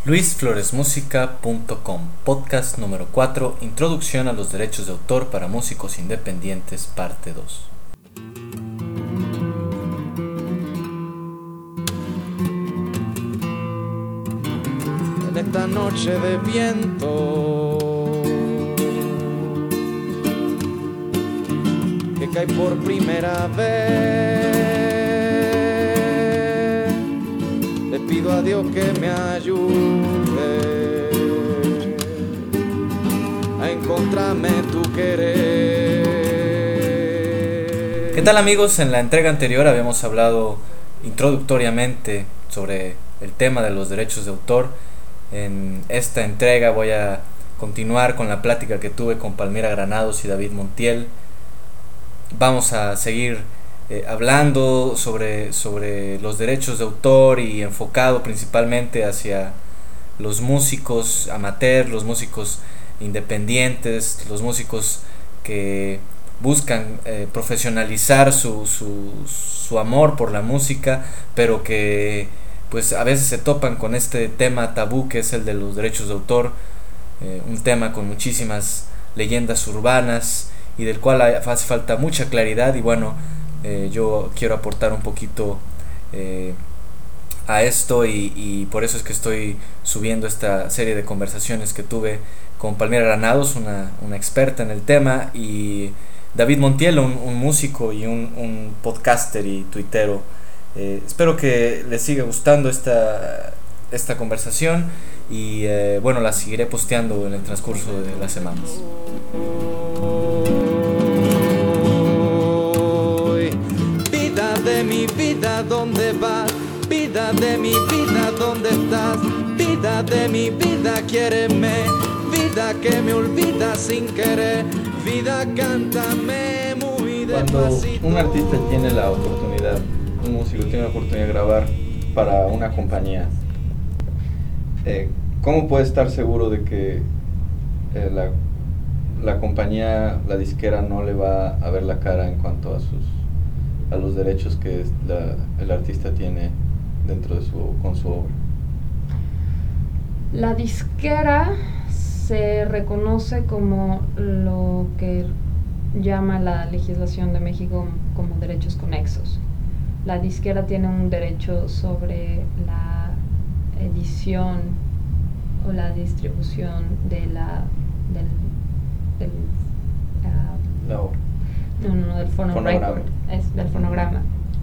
luisfloresmusica.com, podcast número 4, Introducción a los derechos de autor para músicos independientes, parte 2. En esta noche de viento que cae por primera vez, le pido a Dios que me ayude a encontrarme tu querer. ¿Qué tal, amigos? En la entrega anterior habíamos hablado introductoriamente sobre el tema de los derechos de autor. En esta entrega voy a continuar con la plática que tuve con Palmira Granados y David Montiel. Vamos a seguir hablando sobre los derechos de autor y enfocado principalmente hacia los músicos amateur, los músicos independientes, los músicos que buscan profesionalizar su amor por la música, pero que pues a veces se topan con este tema tabú que es el de los derechos de autor, un tema con muchísimas leyendas urbanas y del cual hace falta mucha claridad. Y bueno, yo quiero aportar un poquito a esto y por eso es que estoy subiendo esta serie de conversaciones que tuve con Palmira Granados, una experta en el tema, y David Montiel, un músico y un podcaster y tuitero. Espero que les siga gustando esta conversación y bueno, la seguiré posteando en el transcurso de las semanas. Vida de mi vida, ¿dónde vas? Vida de mi vida, ¿dónde estás? Vida de mi vida, quiéreme. Vida que me olvida sin querer. Vida, cántame muy despacito. Cuando un artista tiene la oportunidad, un músico tiene la oportunidad de grabar para una compañía, ¿cómo puede estar seguro de que la compañía, la disquera, no le va a ver la cara en cuanto a los derechos que el artista tiene con su obra? La disquera se reconoce como lo que llama la legislación de México como derechos conexos. La disquera tiene un derecho sobre la edición o la distribución del fonograma. Es del fonograma.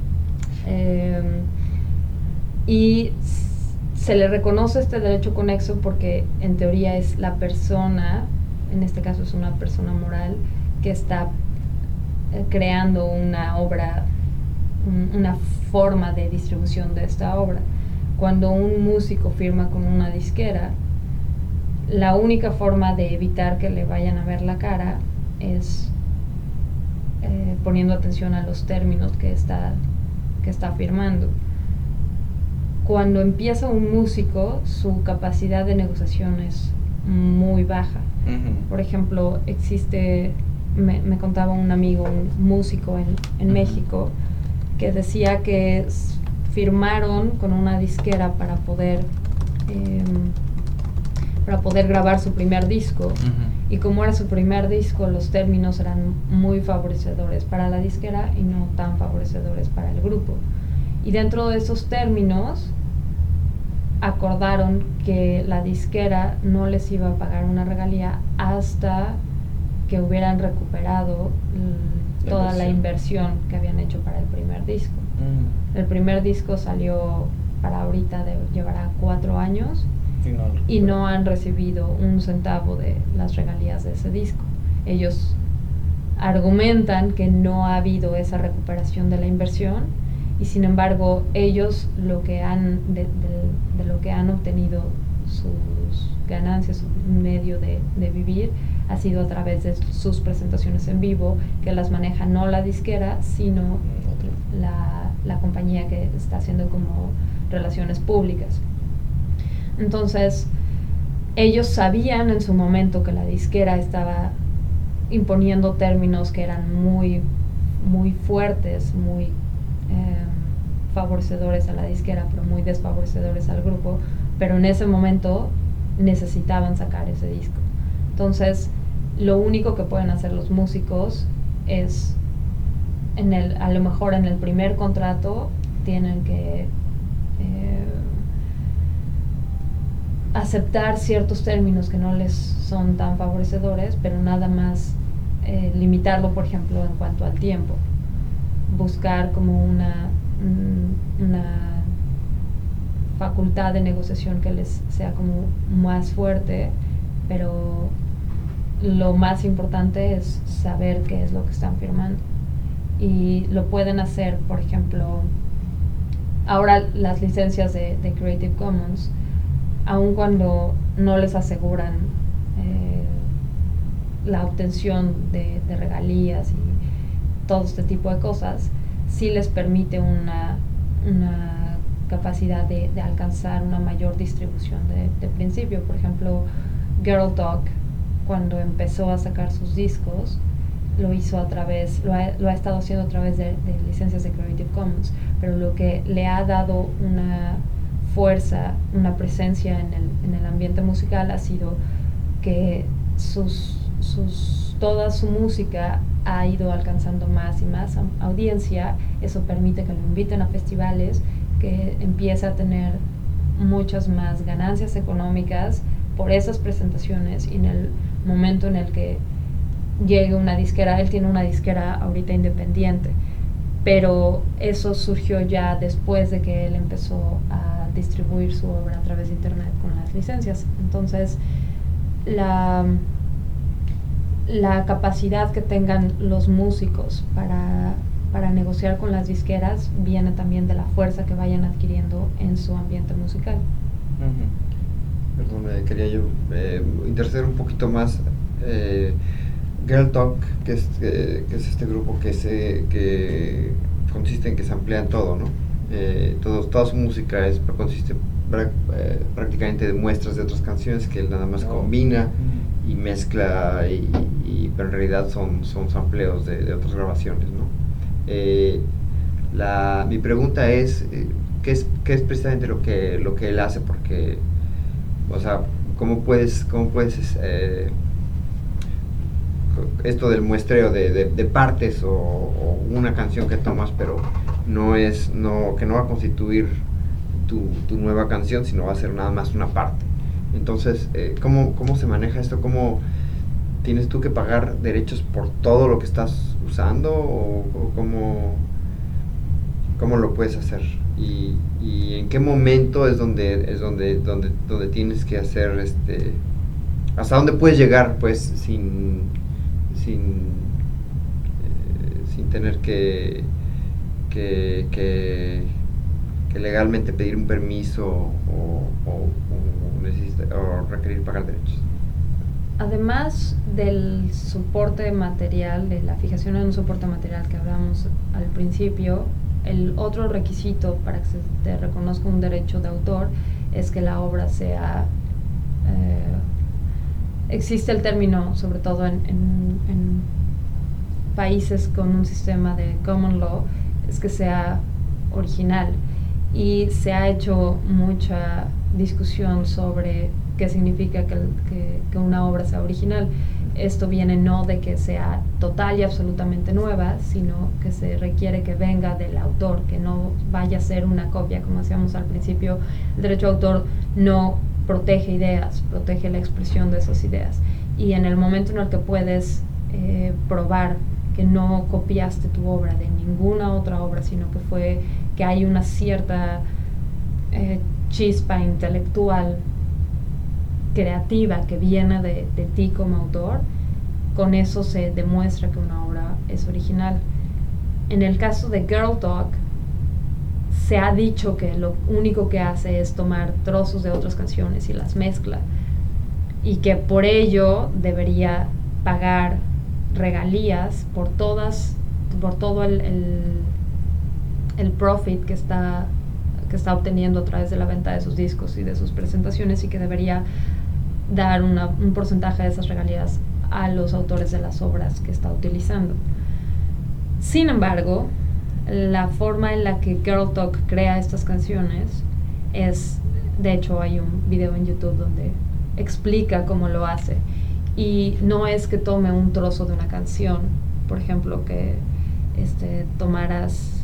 Y se le reconoce este derecho conexo porque en teoría es la persona, en este caso es una persona moral, que está creando una obra, una forma de distribución de esta obra. Cuando un músico firma con una disquera, la única forma de evitar que le vayan a ver la cara es poniendo atención a los términos que está firmando. Cuando empieza un músico, su capacidad de negociación es muy baja. Uh-huh. Por ejemplo, me contaba un amigo, un músico en México, que decía que firmaron con una disquera para poder grabar su primer disco. Uh-huh. Y como era su primer disco, los términos eran muy favorecedores para la disquera y no tan favorecedores para el grupo. Y dentro de esos términos acordaron que la disquera no les iba a pagar una regalía hasta que hubieran recuperado toda la inversión que habían hecho para el primer disco. El primer disco salió para ahorita, llevará 4 años y no han recibido un centavo de las regalías de ese disco. Ellos argumentan que no ha habido esa recuperación de la inversión y sin embargo ellos de lo que han obtenido sus ganancias, su medio de vivir, ha sido a través de sus presentaciones en vivo, que las maneja no la disquera, sino la compañía que está haciendo como relaciones públicas. Entonces, ellos sabían en su momento que la disquera estaba imponiendo términos que eran muy, muy fuertes, muy favorecedores a la disquera, pero muy desfavorecedores al grupo, pero en ese momento necesitaban sacar ese disco. Entonces, lo único que pueden hacer los músicos es, a lo mejor en el primer contrato, tienen que aceptar ciertos términos que no les son tan favorecedores, pero nada más limitarlo, por ejemplo, en cuanto al tiempo. Buscar como una facultad de negociación que les sea como más fuerte, pero lo más importante es saber qué es lo que están firmando. Y lo pueden hacer, por ejemplo, ahora las licencias de Creative Commons, aun cuando no les aseguran la obtención de regalías y todo este tipo de cosas, sí les permite una capacidad de alcanzar una mayor distribución de principio. Por ejemplo, Girl Talk, cuando empezó a sacar sus discos, lo ha estado haciendo a través de licencias de Creative Commons, pero lo que le ha dado una fuerza, una presencia en el ambiente musical ha sido que toda su música ha ido alcanzando más y más audiencia. Eso permite que lo inviten a festivales, que empiece a tener muchas más ganancias económicas por esas presentaciones, y en el momento en el que llegue una disquera, él tiene una disquera ahorita independiente, pero eso surgió ya después de que él empezó a distribuir su obra a través de internet con las licencias. Entonces, la capacidad que tengan los músicos para negociar con las disqueras viene también de la fuerza que vayan adquiriendo en su ambiente musical. Perdón, quería yo interceder un poquito más. Girl Talk, que es este grupo que consiste en que se amplían todo, ¿no? Toda su música consiste prácticamente de muestras de otras canciones que él nada más combina y mezcla, pero en realidad son sampleos de otras grabaciones, ¿no? Mi pregunta es, ¿qué es precisamente lo que él hace? Porque, o sea, ¿cómo puedes esto del muestreo de partes o una canción que tomas, pero que no va a constituir tu nueva canción, sino va a ser nada más una parte? Entonces, ¿cómo se maneja esto? ¿Cómo tienes tú que pagar derechos por todo lo que estás usando, o cómo lo puedes hacer? Y en qué momento es donde tienes que hacer hasta dónde puedes llegar, pues, sin tener que legalmente pedir un permiso o requerir pagar derechos. Además del soporte material, de la fijación en un soporte material que hablamos al principio, el otro requisito para que se te reconozca un derecho de autor es que la obra sea... existe el término, sobre todo en países con un sistema de common law, es que sea original, y se ha hecho mucha discusión sobre qué significa que una obra sea original. Esto viene no de que sea total y absolutamente nueva, sino que se requiere que venga del autor, que no vaya a ser una copia, como decíamos al principio. El derecho de autor no protege ideas, protege la expresión de esas ideas, y en el momento en el que puedes probar que no copiaste tu obra de ninguna otra obra, sino que hay una cierta chispa intelectual creativa que viene de ti como autor, con eso se demuestra que una obra es original. En el caso de Girl Talk, se ha dicho que lo único que hace es tomar trozos de otras canciones y las mezcla, y que por ello debería pagar regalías por todo el profit que está obteniendo a través de la venta de sus discos y de sus presentaciones, y que debería dar un porcentaje de esas regalías a los autores de las obras que está utilizando. Sin embargo, la forma en la que Girl Talk crea estas canciones es De hecho, hay un video en YouTube donde explica cómo lo hace. Y no es que tome un trozo de una canción, por ejemplo, que tomaras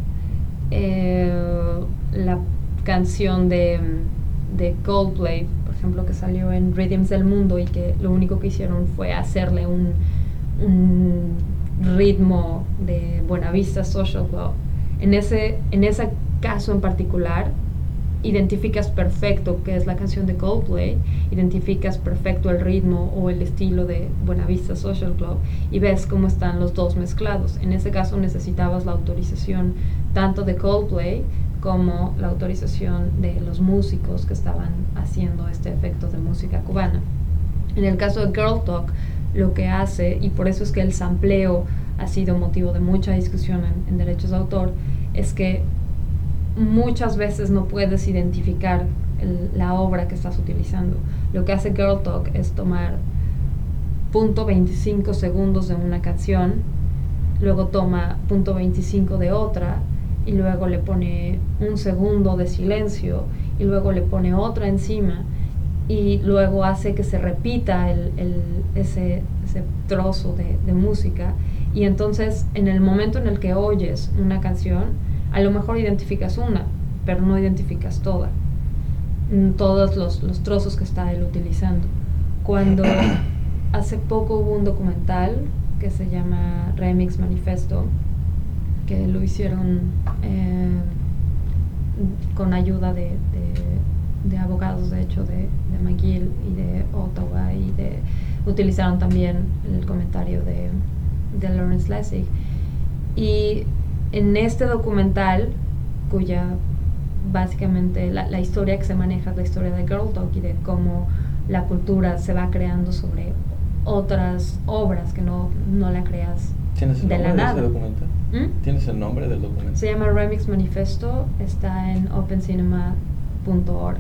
la canción de Coldplay, por ejemplo, que salió en Rhythms del Mundo, y que lo único que hicieron fue hacerle un ritmo de Buenavista Social Club. En ese caso en particular, identificas perfecto qué es la canción de Coldplay, identificas perfecto el ritmo o el estilo de Buenavista Social Club y ves cómo están los dos mezclados. En ese caso necesitabas la autorización tanto de Coldplay como la autorización de los músicos que estaban haciendo este efecto de música cubana. En el caso de Girl Talk, lo que hace, y por eso es que el sampleo ha sido motivo de mucha discusión en derechos de autor, es que muchas veces no puedes identificar la obra que estás utilizando. Lo que hace Girl Talk es tomar 0.25 segundos de una canción, luego toma 0.25 de otra, y luego le pone un segundo de silencio, y luego le pone otra encima, y luego hace que se repita ese trozo de música. Y entonces, en el momento en el que oyes una canción, a lo mejor identificas una, pero no identificas todos los trozos que está él utilizando. Cuando hace poco hubo un documental que se llama Remix Manifesto, que lo hicieron con ayuda de abogados, de hecho, de McGill y de Ottawa, y utilizaron también el comentario de Lawrence Lessig. Y en este documental, cuya básicamente la historia que se maneja es la historia de Girl Talk y de cómo la cultura se va creando sobre otras obras que no la creas de la nada. ¿Tienes el nombre de ese documental? ¿Tienes el nombre del documental? Se llama Remix Manifesto, está en opencinema.org.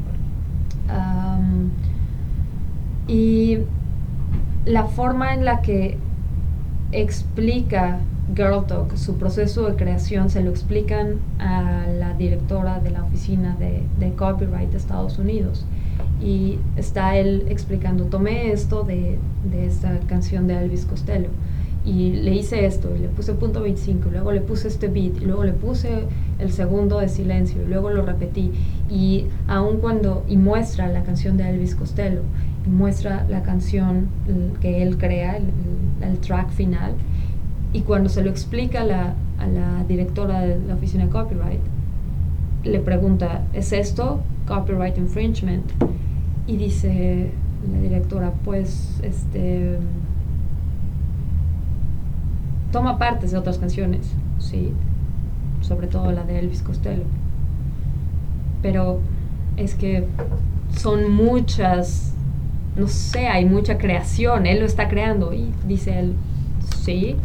Y la forma en la que explica Girl Talk su proceso de creación se lo explican a la directora de la oficina de copyright de Estados Unidos, y está él explicando: tomé esto de esta canción de Elvis Costello y le hice esto y le puse 0.25, luego le puse este beat y luego le puse el segundo de silencio y luego lo repetí, y aun cuando muestra la canción de Elvis Costello y muestra la canción que él crea, el track final, y cuando se lo explica a la directora de la oficina de copyright, le pregunta: ¿es esto copyright infringement? Y dice la directora: pues toma partes de otras canciones, sí, sobre todo la de Elvis Costello, pero es que son muchas, no sé, hay mucha creación, él lo está creando. Y dice él: sí.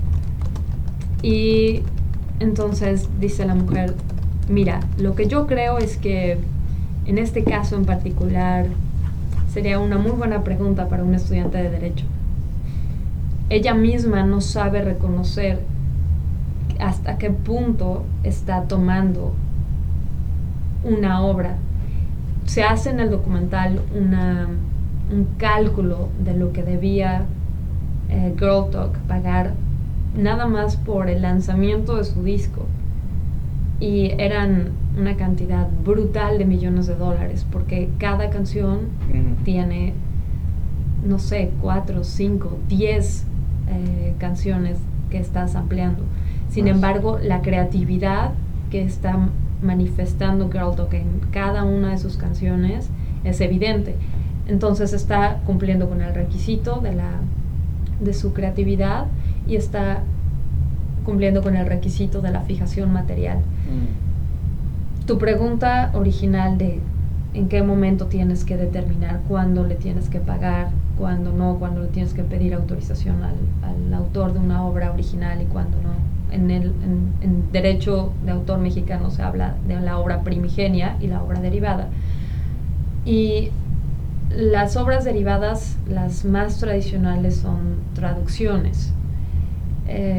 Y entonces dice la mujer: mira, lo que yo creo es que en este caso en particular sería una muy buena pregunta para un estudiante de derecho. Ella misma no sabe reconocer hasta qué punto está tomando una obra. Se hace en el documental un cálculo de lo que debía Girl Talk pagar nada más por el lanzamiento de su disco, y eran una cantidad brutal de millones de dólares, porque cada canción tiene, no sé, 4, 5, 10 canciones que estás ampliando. Sin embargo, la creatividad que está manifestando Girl Talk en cada una de sus canciones es evidente. Entonces está cumpliendo con el requisito de su creatividad, y está cumpliendo con el requisito de la fijación material. Tu pregunta original de en qué momento tienes que determinar cuándo le tienes que pagar, cuándo no, cuándo le tienes que pedir autorización al autor de una obra original y cuándo no. En derecho de autor mexicano se habla de la obra primigenia y la obra derivada. Y las obras derivadas, las más tradicionales, son traducciones.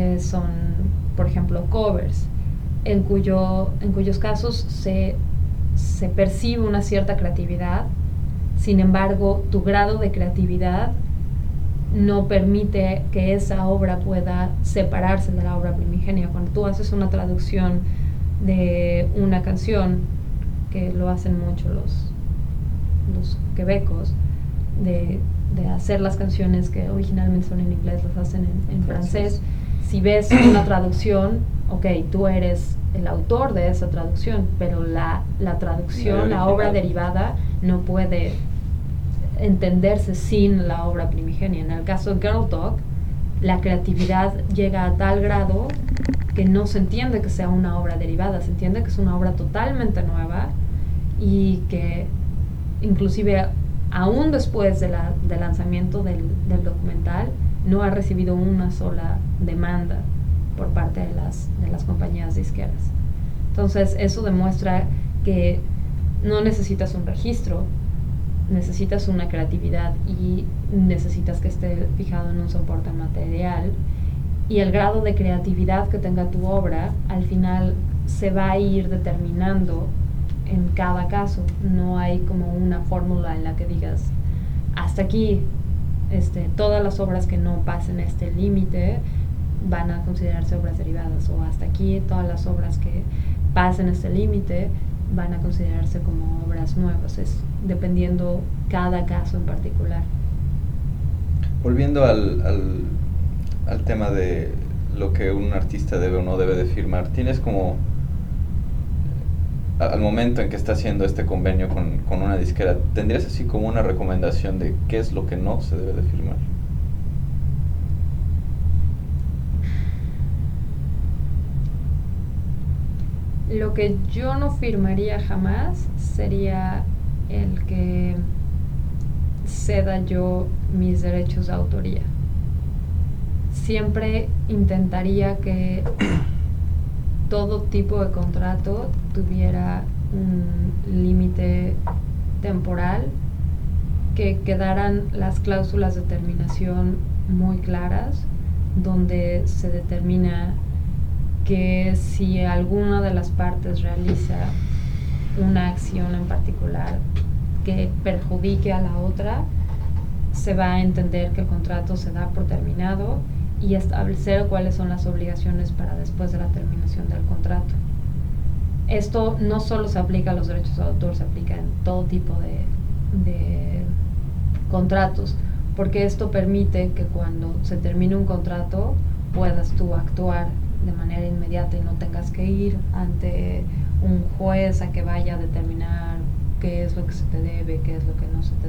Son, por ejemplo, covers, en cuyos casos se se percibe una cierta creatividad, sin embargo, tu grado de creatividad no permite que esa obra pueda separarse de la obra primigenia. Cuando tú haces una traducción de una canción, que lo hacen mucho los quebecos, de hacer las canciones que originalmente son en inglés, las hacen en francés. Si ves una traducción, ok, tú eres el autor de esa traducción, pero la traducción, la obra derivada, no puede entenderse sin la obra primigenia. En el caso de Girl Talk, la creatividad llega a tal grado que no se entiende que sea una obra derivada, se entiende que es una obra totalmente nueva y que inclusive aún después del lanzamiento del documental no ha recibido una sola demanda por parte de las compañías disqueras. Entonces eso demuestra que no necesitas un registro, necesitas una creatividad y necesitas que esté fijado en un soporte material, y el grado de creatividad que tenga tu obra al final se va a ir determinando en cada caso. No hay como una fórmula en la que digas hasta aquí, todas las obras que no pasen este límite van a considerarse obras derivadas, o hasta aquí todas las obras que pasen este límite van a considerarse como obras nuevas. Es dependiendo cada caso en particular. Volviendo al tema de lo que un artista debe o no debe de firmar, tienes como, al momento en que está haciendo este convenio con una disquera, ¿tendrías así como una recomendación de qué es lo que no se debe de firmar? Lo que yo no firmaría jamás sería el que ceda yo mis derechos de autoría. Siempre intentaría que todo tipo de contrato tuviera un límite temporal, que quedaran las cláusulas de terminación muy claras, donde se determina que si alguna de las partes realiza una acción en particular que perjudique a la otra, se va a entender que el contrato se da por terminado y establecer cuáles son las obligaciones para después de la terminación del contrato. Esto no solo se aplica a los derechos de autor, se aplica en todo tipo de contratos, porque esto permite que cuando se termine un contrato puedas tú actuar de manera inmediata y no tengas que ir ante un juez a que vaya a determinar qué es lo que se te debe, qué es lo que no se te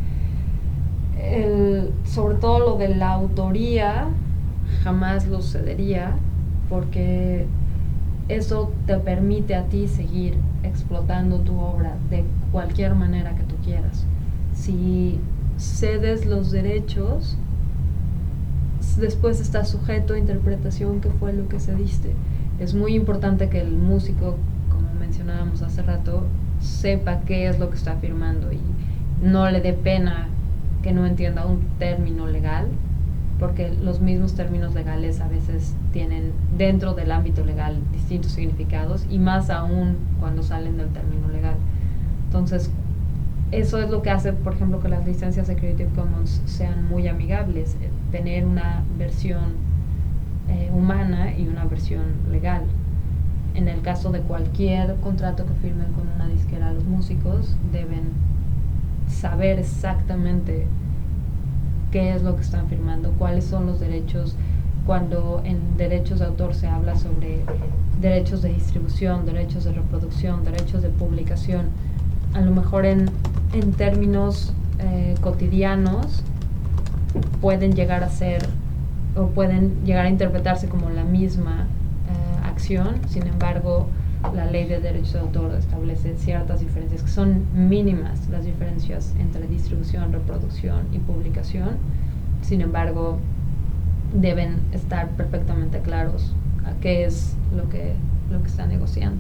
debe. Sobre todo lo de la autoría, jamás lo cedería, porque eso te permite a ti seguir explotando tu obra de cualquier manera que tú quieras. Si cedes los derechos, después está sujeto a interpretación qué fue lo que cediste. Es muy importante que el músico, como mencionábamos hace rato, sepa qué es lo que está firmando y no le dé pena que no entienda un término legal, porque los mismos términos legales a veces tienen dentro del ámbito legal distintos significados, y más aún cuando salen del término legal. Entonces, eso es lo que hace, por ejemplo, que las licencias de Creative Commons sean muy amigables, tener una versión humana y una versión legal. En el caso de cualquier contrato que firmen con una disquera, los músicos deben saber exactamente qué es lo que están firmando, cuáles son los derechos. Cuando en derechos de autor se habla sobre derechos de distribución, derechos de reproducción, derechos de publicación, a lo mejor en términos cotidianos pueden llegar a ser o pueden llegar a interpretarse como la misma acción. Sin embargo, la ley de derechos de autor establece ciertas diferencias que son mínimas, las diferencias entre distribución, reproducción y publicación. Sin embargo, deben estar perfectamente claros a qué es lo que están negociando.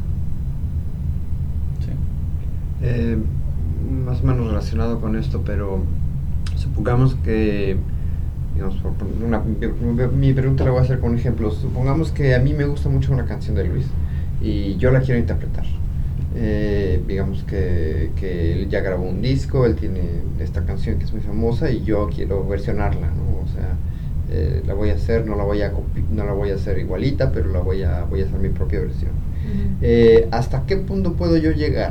Sí. Más o menos relacionado con esto, pero supongamos que, digamos, mi pregunta la voy a hacer con un ejemplo. Supongamos que a mí me gusta mucho una canción de Luis y yo la quiero interpretar. digamos que él ya grabó un disco, él tiene esta canción que es muy famosa y yo quiero versionarla, ¿no? O sea, la voy a hacer, no la voy a hacer igualita, pero voy a hacer mi propia versión. ¿Hasta qué punto puedo yo llegar?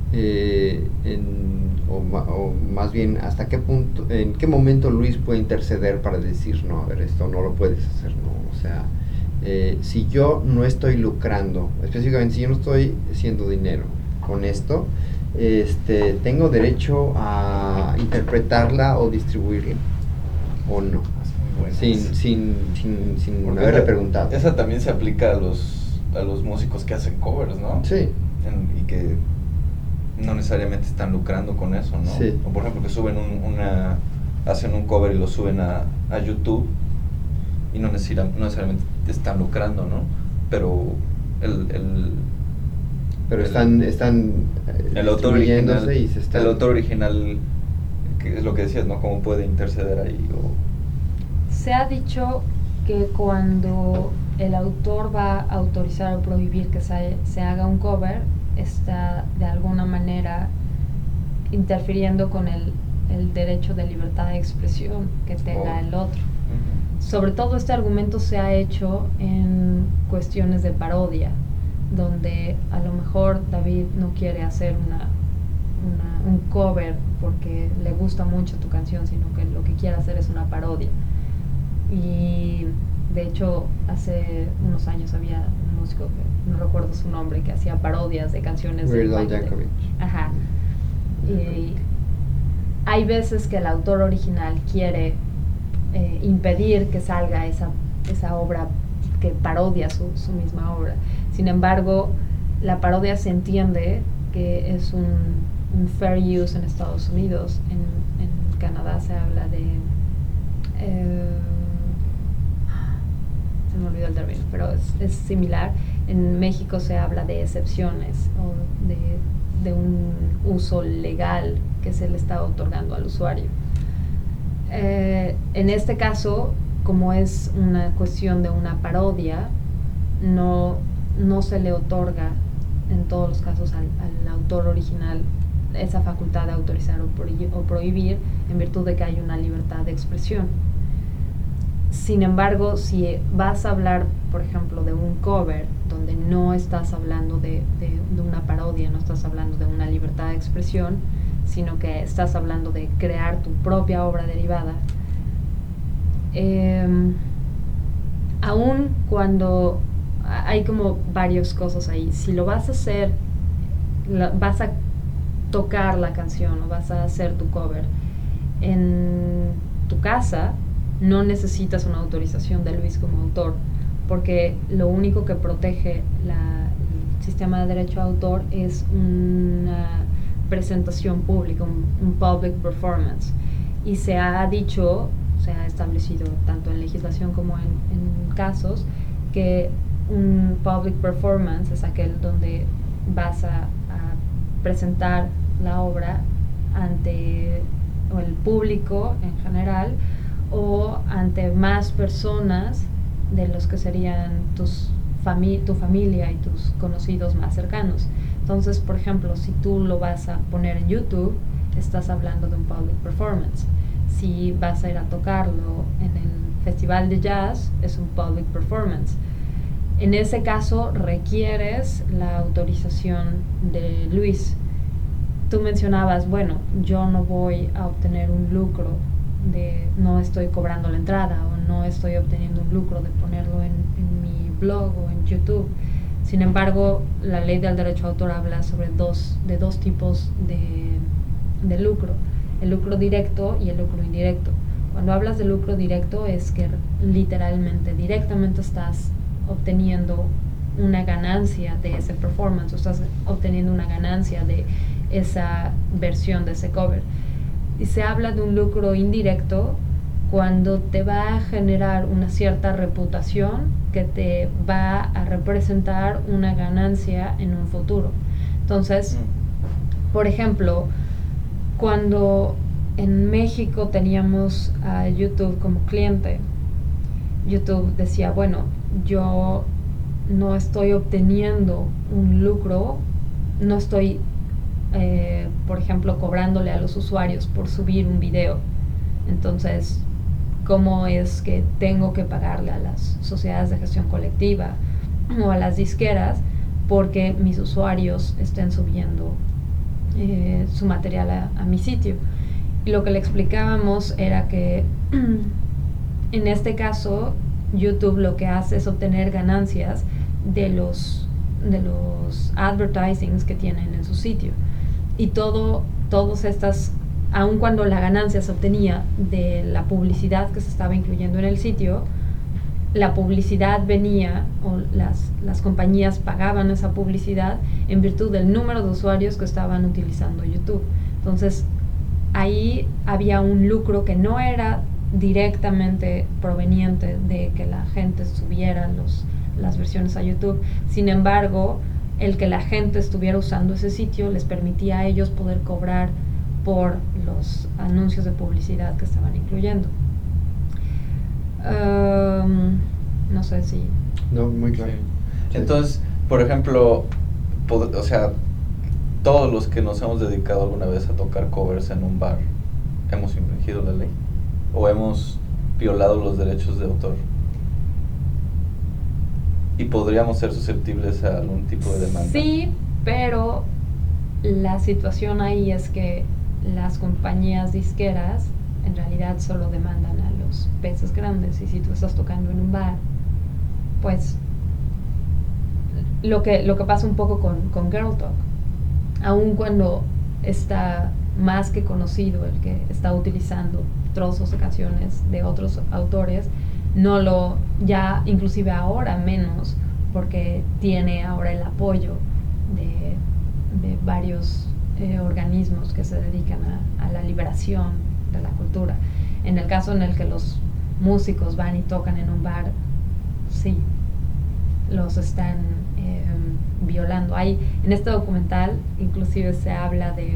O más bien, ¿hasta qué punto, en qué momento Luis puede interceder para decir, no, a ver, esto no lo puedes hacer, ¿no? O sea, si yo no estoy lucrando, específicamente si yo no estoy haciendo dinero con esto, ¿tengo derecho a interpretarla o distribuirla? ¿O no? Sin haberle preguntado. Esa también se aplica a los músicos que hacen covers, ¿no? Sí. Y que no necesariamente están lucrando con eso, ¿no? Sí. O por ejemplo que suben hacen un cover y lo suben a YouTube y no necesariamente están lucrando, ¿no? Pero el autor original, y se están... el autor original, que es lo que decías, ¿no? ¿Cómo puede interceder ahí? Se ha dicho que cuando el autor va a autorizar o prohibir que se haga un cover, está de alguna manera interfiriendo con el derecho de libertad de expresión que tenga el otro. Sobre todo este argumento se ha hecho en cuestiones de parodia, donde a lo mejor David no quiere hacer un cover porque le gusta mucho tu canción, sino que lo que quiere hacer es una parodia. Y de hecho hace unos años había un músico que no recuerdo su nombre que hacía parodias de canciones de Weird Al Yankovic. Ajá. Y hay veces que el autor original quiere impedir que salga esa obra que parodia su misma obra. Sin embargo, la parodia se entiende que es un fair use en Estados Unidos. En Canadá se habla de se me olvidó el término, pero es similar. En México se habla de excepciones o de un uso legal que se le está otorgando al usuario. En este caso, como es una cuestión de una parodia, no se le otorga en todos los casos al autor original esa facultad de autorizar o prohibir, en virtud de que hay una libertad de expresión. Sin embargo, si vas a hablar, por ejemplo, de un cover, donde no estás hablando de una parodia, no estás hablando de una libertad de expresión, sino que estás hablando de crear tu propia obra derivada, aun cuando hay como varias cosas ahí, si lo vas a hacer, vas a tocar la canción o vas a hacer tu cover en tu casa, no necesitas una autorización de Luis como autor, porque lo único que protege el sistema de derecho a autor es una presentación pública, un public performance. Y se ha dicho, se ha establecido tanto en legislación como en casos, que un public performance es aquel donde vas a presentar la obra ante el público en general o ante más personas de los que serían tu familia y tus conocidos más cercanos. Entonces, por ejemplo, si tú lo vas a poner en YouTube, estás hablando de un public performance. Si vas a ir a tocarlo en el festival de jazz, es un public performance. En ese caso, requieres la autorización de Luis. Tú mencionabas, bueno, yo no voy a obtener un lucro no estoy cobrando la entrada o no estoy obteniendo un lucro de ponerlo en mi blog o en YouTube. Sin embargo, la ley del derecho a autor habla sobre dos tipos de lucro, el lucro directo y el lucro indirecto. Cuando hablas de lucro directo es que directamente estás obteniendo una ganancia de ese performance, o estás obteniendo una ganancia de esa versión de ese cover. Y se habla de un lucro indirecto cuando te va a generar una cierta reputación que te va a representar una ganancia en un futuro. Entonces, por ejemplo, cuando en México teníamos a YouTube como cliente, YouTube decía, bueno, yo no estoy obteniendo un lucro no estoy, por ejemplo, cobrándole a los usuarios por subir un video. Entonces, ¿cómo es que tengo que pagarle a las sociedades de gestión colectiva o a las disqueras porque mis usuarios estén subiendo su material a mi sitio? Y lo que le explicábamos era que en este caso YouTube lo que hace es obtener ganancias de los advertisings que tienen en su sitio, y todos estas, aun cuando la ganancia se obtenía de la publicidad que se estaba incluyendo en el sitio, la publicidad venía, o las compañías pagaban esa publicidad en virtud del número de usuarios que estaban utilizando YouTube. Entonces ahí había un lucro que no era directamente proveniente de que la gente subiera las versiones a YouTube. Sin embargo, el que la gente estuviera usando ese sitio les permitía a ellos poder cobrar por los anuncios de publicidad que estaban incluyendo. No sé si... No, muy claro. Sí. Entonces, por ejemplo, o sea, todos los que nos hemos dedicado alguna vez a tocar covers en un bar, ¿hemos infringido la ley? ¿O hemos violado los derechos de autor? ¿Y podríamos ser susceptibles a algún tipo de demanda? Sí, pero la situación ahí es que las compañías disqueras en realidad solo demandan a los peces grandes, y si tú estás tocando en un bar, pues lo que pasa un poco con Girl Talk, aun cuando está más que conocido el que está utilizando trozos de canciones de otros autores, ya inclusive ahora menos, porque tiene ahora el apoyo de varios organismos que se dedican a la liberación de la cultura. En el caso en el que los músicos van y tocan en un bar, sí, los están violando. En este documental inclusive se habla de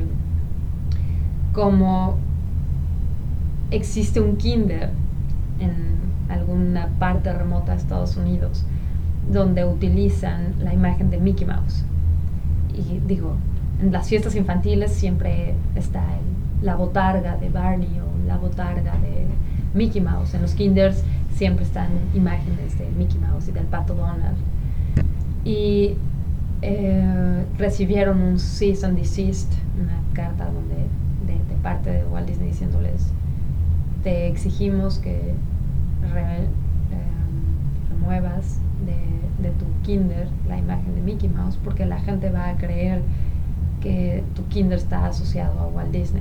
cómo existe un kinder en alguna parte remota de Estados Unidos donde utilizan la imagen de Mickey Mouse. Y digo, en las fiestas infantiles siempre está la botarga de Barney o la botarga de Mickey Mouse. En los kinders siempre están imágenes de Mickey Mouse y del Pato Donald. Y recibieron un cease and desist, una carta de parte de Walt Disney diciéndoles: te exigimos que remuevas de tu kinder la imagen de Mickey Mouse, porque la gente va a creer que tu kinder está asociado a Walt Disney.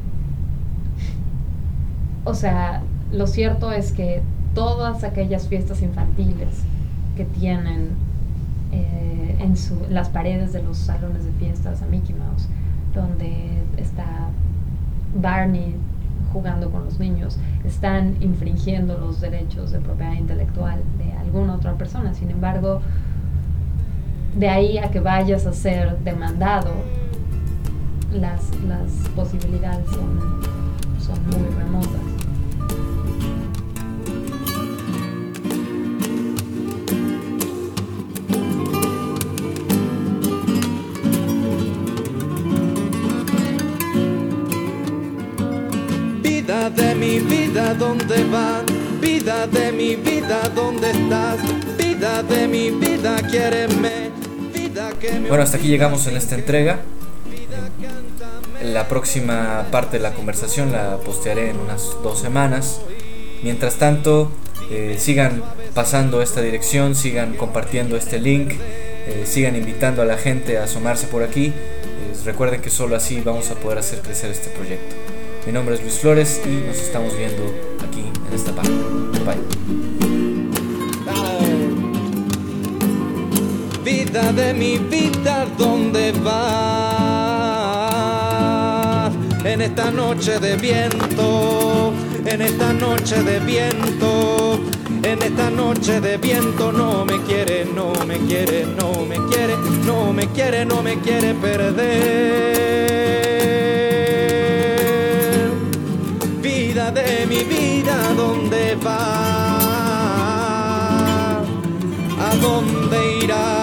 O sea, lo cierto es que todas aquellas fiestas infantiles que tienen en las paredes de los salones de fiestas a Mickey Mouse, donde está Barney jugando con los niños, están infringiendo los derechos de propiedad intelectual de alguna otra persona. Sin embargo, de ahí a que vayas a ser demandado, las posibilidades son muy remotas. Vida de mi vida, ¿dónde vas? Vida de mi vida, ¿dónde estás? Vida de mi vida, quiéreme. Vida que me... Bueno, hasta aquí llegamos en esta entrega. La próxima parte de la conversación la postearé en unas 2 semanas. Mientras tanto, sigan pasando esta dirección, sigan compartiendo este link, sigan invitando a la gente a asomarse por aquí. Recuerden que solo así vamos a poder hacer crecer este proyecto. Mi nombre es Luis Flores y nos estamos viendo aquí en esta página. Bye. Vida de mi vida, ¿dónde vas? En esta noche de viento, en esta noche de viento, en esta noche de viento, no me quiere, no me quiere, no me quiere, no me quiere, no me quiere perder. Vida de mi vida, ¿dónde vas? ¿A dónde irás?